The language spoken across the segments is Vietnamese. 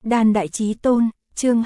Đan Đại Chí Tôn, chương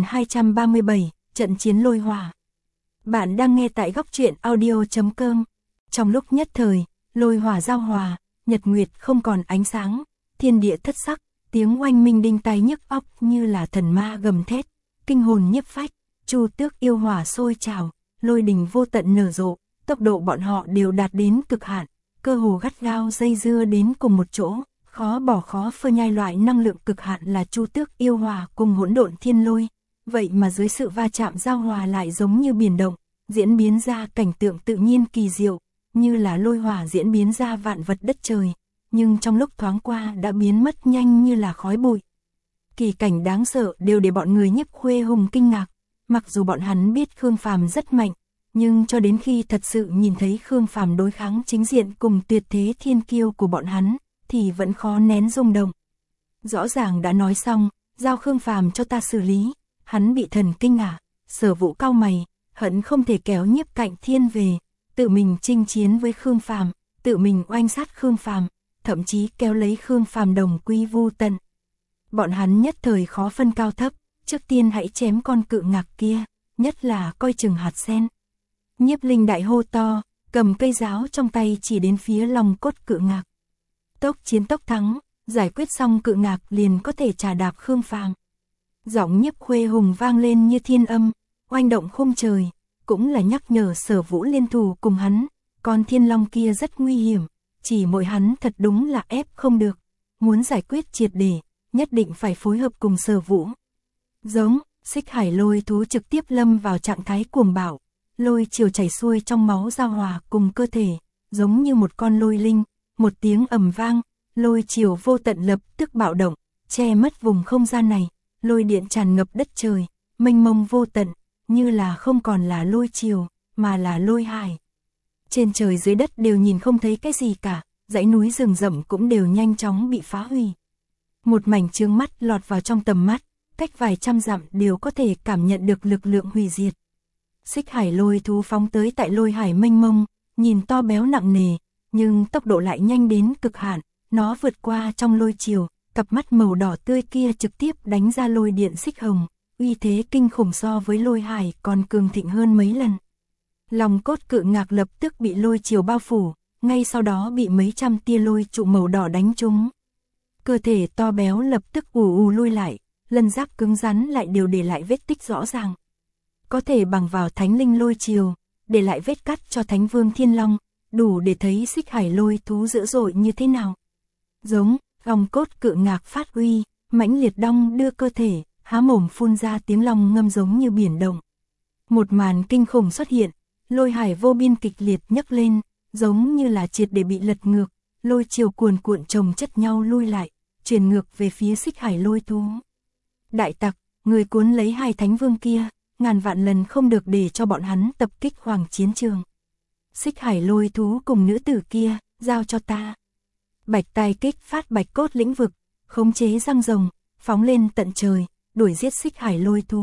2237, trận chiến lôi hỏa. Bạn đang nghe tại góc truyện audio.com. Trong lúc nhất thời, lôi hỏa giao hòa, nhật nguyệt không còn ánh sáng, thiên địa thất sắc, tiếng oanh minh đinh tai nhức óc như là thần ma gầm thét, kinh hồn nhiếp phách, chu tước yêu hỏa sôi trào, lôi đình vô tận nở rộ, tốc độ bọn họ đều đạt đến cực hạn, cơ hồ gắt gao dây dưa đến cùng một chỗ. Khó bỏ khó phơ nhai loại năng lượng cực hạn là chu tước yêu hỏa cùng hỗn độn thiên lôi, vậy mà dưới sự va chạm giao hòa lại giống như biển động, diễn biến ra cảnh tượng tự nhiên kỳ diệu, như là lôi hỏa diễn biến ra vạn vật đất trời, nhưng trong lúc thoáng qua đã biến mất nhanh như là khói bụi. Kỳ cảnh đáng sợ đều để bọn người Nhiếp Khuê Hùng kinh ngạc, mặc dù bọn hắn biết Khương Phàm rất mạnh, nhưng cho đến khi thật sự nhìn thấy Khương Phàm đối kháng chính diện cùng tuyệt thế thiên kiêu của bọn hắn, thì vẫn khó nén rung động. Rõ ràng đã nói xong, giao Khương Phàm cho ta xử lý, hắn bị thần kinh à, Sở Vũ cau mày, hận không thể kéo Nhiếp Cạnh Thiên về, tự mình chinh chiến với Khương Phàm, tự mình oanh sát Khương Phàm, thậm chí kéo lấy Khương Phàm đồng quy vu tận. Bọn hắn nhất thời khó phân cao thấp, trước tiên hãy chém con cự ngạc kia, nhất là coi chừng hạt sen. Nhiếp Linh đại hô to, cầm cây giáo trong tay chỉ đến phía lòng cốt cự ngạc. Tốc chiến tốc thắng, giải quyết xong cự ngạc liền có thể trà đạp Khương Phàm. Giọng Nhiếp Khuê Hùng vang lên như thiên âm, oanh động khung trời, cũng là nhắc nhở Sở Vũ liên thủ cùng hắn, con thiên long kia rất nguy hiểm, chỉ mỗi hắn thật đúng là ép không được, muốn giải quyết triệt để, nhất định phải phối hợp cùng Sở Vũ. Giống, Xích Hải lôi thú trực tiếp lâm vào trạng thái cuồng bạo, lôi chiều chảy xuôi trong máu giao hòa cùng cơ thể, giống như một con lôi linh. Một tiếng ầm vang, lôi chiều vô tận lập tức bạo động, che mất vùng không gian này, lôi điện tràn ngập đất trời, mênh mông vô tận, như là không còn là lôi chiều, mà là lôi hải. Trên trời dưới đất đều nhìn không thấy cái gì cả, dãy núi rừng rậm cũng đều nhanh chóng bị phá hủy. Một mảnh chướng mắt lọt vào trong tầm mắt, cách vài trăm dặm đều có thể cảm nhận được lực lượng hủy diệt. Xích Hải lôi thú phóng tới tại lôi hải mênh mông, nhìn to béo nặng nề, nhưng tốc độ lại nhanh đến cực hạn, nó vượt qua trong lôi chiều, cặp mắt màu đỏ tươi kia trực tiếp đánh ra lôi điện xích hồng, uy thế kinh khủng so với lôi hải còn cường thịnh hơn mấy lần. Lòng cốt cự ngạc lập tức bị lôi chiều bao phủ, ngay sau đó bị mấy trăm tia lôi trụ màu đỏ đánh trúng. Cơ thể to béo lập tức ù ù lui lại, lân giáp cứng rắn lại đều để lại vết tích rõ ràng. Có thể bằng vào thánh linh lôi chiều, để lại vết cắt cho Thánh Vương Thiên Long, đủ để thấy Xích Hải lôi thú dữ dội như thế nào. Giống, lòng cốt cự ngạc phát uy, mãnh liệt đong đưa cơ thể, há mồm phun ra tiếng long ngâm giống như biển động. Một màn kinh khủng xuất hiện, lôi hải vô biên kịch liệt nhấc lên, giống như là triệt để bị lật ngược, lôi chiều cuồn cuộn chồng chất nhau lui lại, chuyển ngược về phía Xích Hải lôi thú. Đại tặc, người cuốn lấy hai thánh vương kia, ngàn vạn lần không được để cho bọn hắn tập kích hoàng chiến trường. Xích Hải lôi thú cùng nữ tử kia, giao cho ta. Bạch tai kích phát bạch cốt lĩnh vực, khống chế răng rồng, phóng lên tận trời, đuổi giết Xích Hải lôi thú.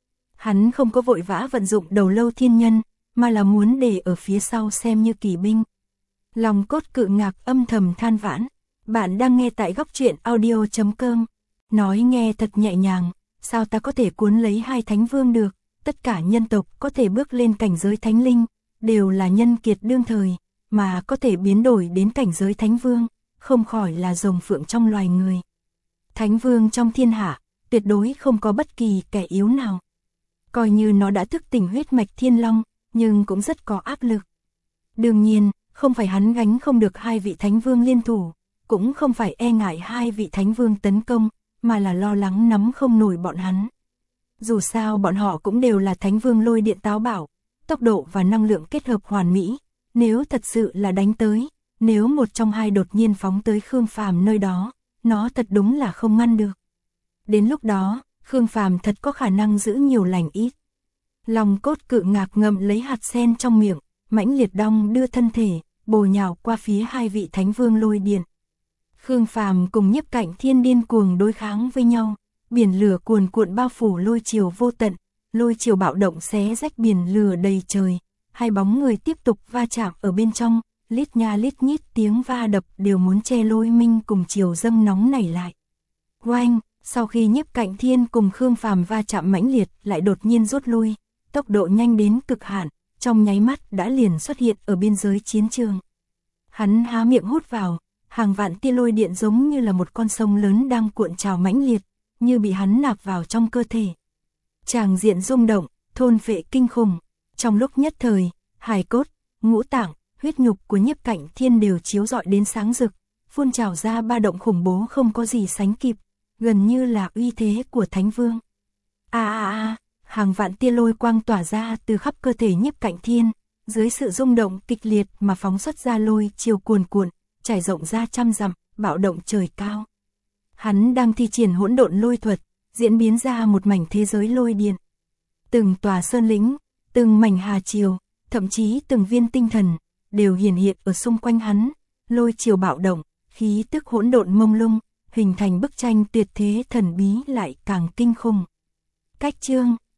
Hắn không có vội vã vận dụng đầu lâu thiên nhân, mà là muốn để ở phía sau xem như kỳ binh. Lòng cốt cự ngạc âm thầm than vãn, bạn đang nghe tại góc truyện audio.com. Nói nghe thật nhẹ nhàng, sao ta có thể cuốn lấy hai thánh vương được, tất cả nhân tộc có thể bước lên cảnh giới thánh linh, đều là nhân kiệt đương thời, mà có thể biến đổi đến cảnh giới thánh vương, không khỏi là rồng phượng trong loài người. Thánh vương trong thiên hạ, tuyệt đối không có bất kỳ kẻ yếu nào. Coi như nó đã thức tỉnh huyết mạch thiên long, nhưng cũng rất có áp lực. Đương nhiên, không phải hắn gánh không được hai vị thánh vương liên thủ, cũng không phải e ngại hai vị thánh vương tấn công, mà là lo lắng nắm không nổi bọn hắn. Dù sao bọn họ cũng đều là thánh vương lôi điện táo bạo, tốc độ và năng lượng kết hợp hoàn mỹ, nếu thật sự là đánh tới, nếu một trong hai đột nhiên phóng tới Khương Phàm nơi đó, nó thật đúng là không ngăn được. Đến lúc đó, Khương Phàm thật có khả năng giữ nhiều lành ít. Lòng cốt cự ngạc ngậm lấy hạt sen trong miệng, mãnh liệt đong đưa thân thể, bổ nhào qua phía hai vị thánh vương lôi điện. Khương Phàm cùng Nhiếp Cạnh Thiên điên cuồng đối kháng với nhau, biển lửa cuồn cuộn bao phủ lôi chiều vô tận, lôi chiều bạo động xé rách biển lửa đầy trời, hai bóng người tiếp tục va chạm ở bên trong, lít nha lít nhít tiếng va đập đều muốn che lôi minh cùng chiều dâng nóng nảy lại. Oanh, Sau khi Nhiếp Cạnh Thiên cùng Khương Phàm va chạm mãnh liệt lại đột nhiên rút lui, tốc độ nhanh đến cực hạn, trong nháy mắt đã liền xuất hiện ở biên giới chiến trường. Hắn há miệng hút vào, hàng vạn tia lôi điện giống như là một con sông lớn đang cuộn trào mãnh liệt, như bị hắn nạp vào trong cơ thể. Tràng diện rung động, thôn phệ kinh khủng, trong lúc nhất thời, hài cốt, ngũ tạng, huyết nhục của Nhiếp Cạnh Thiên đều chiếu rọi đến sáng rực, phun trào ra ba động khủng bố không có gì sánh kịp, gần như là uy thế của Thánh Vương. Hàng vạn tia lôi quang tỏa ra từ khắp cơ thể Nhiếp Cạnh Thiên, dưới sự rung động kịch liệt mà phóng xuất ra lôi chiều cuồn cuộn, trải rộng ra trăm dặm, bạo động trời cao. Hắn đang thi triển hỗn độn lôi thuật, diễn biến ra một mảnh thế giới lôi điện. Từng tòa sơn lĩnh, từng mảnh hà triều, thậm chí từng viên tinh thần, đều hiển hiện ở xung quanh hắn, lôi chiều bạo động, khí tức hỗn độn mông lung, hình thành bức tranh tuyệt thế thần bí lại càng kinh khủng. Cách chương